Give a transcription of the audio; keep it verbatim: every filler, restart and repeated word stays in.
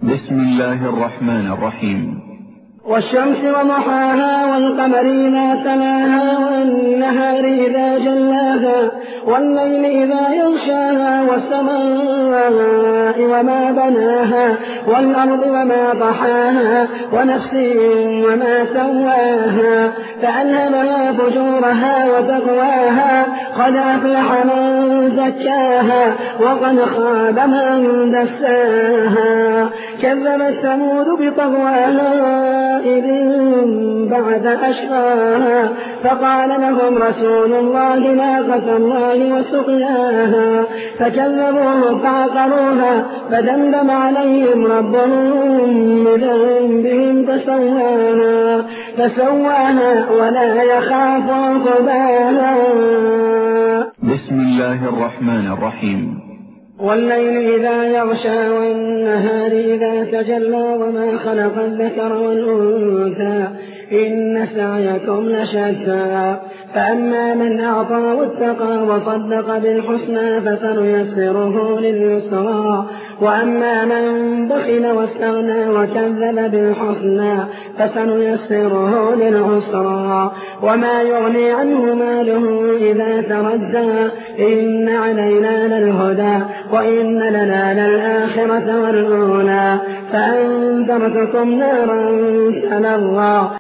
بسم الله الرحمن الرحيم. والشمس وضحاها والقمر إذا تلاها والنهار إذا جلاها والليل إذا يغشاها والسماء وما بناها والأرض وما طحاها ونفس وما سواها فألهمها فجورها وتقواها قد أفلح من زكاها وقد خاب من دساها كذبت ثمود بطغواها إذ بعد أشقاها فقال لهم رسول الله ناقة الله وسقياها فكذبوه فعقروها فدمدم عليهم ربهم بذنبهم فسواها فسواها ولا يخاف عقباها. بسم الله الرحمن الرحيم. والليل إذا يغشى والنهار إذا تجلى وما خلق الذكر والأنثى إن سعيكم لشتى فأما من أعطى واتقى وصدق بالحسنى فسنيسره لليسرى وأما من بخل واستغنى وكذب بالحسنى فسنيسره للعسرى وما يغني عنه ماله إذا تردى إن علينا للهدى وإن لنا للآخرة والأولى فأنذرتكم نارا تلظى